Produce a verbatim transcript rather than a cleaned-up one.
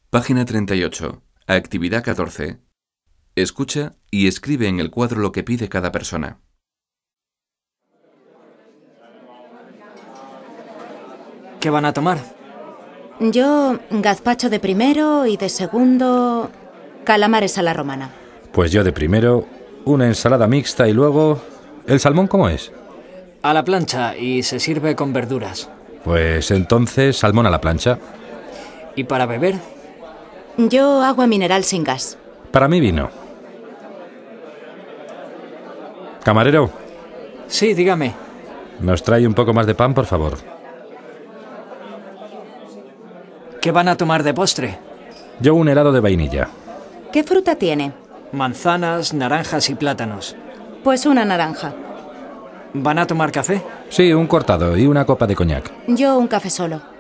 Página treinta y ocho. Actividad catorce. Escucha y escribe en el cuadro lo que pide cada persona. ¿Qué van a tomar? Yo, gazpacho de primero y de segundo, calamares a la romana. Pues yo de primero, una ensalada mixta y luego... ¿El salmón cómo es? A la plancha y se sirve con verduras. Pues entonces salmón a la plancha. ¿Y para beber? Yo agua mineral sin gas. Para mí vino. Camarero. Sí, dígame. ¿Nos trae un poco más de pan, por favor? ¿Qué van a tomar de postre? Yo un helado de vainilla. ¿Qué fruta tiene? Manzanas, naranjas y plátanos. Pues una naranja. ¿Van a tomar café? Sí, un cortado y una copa de coñac. Yo un café solo.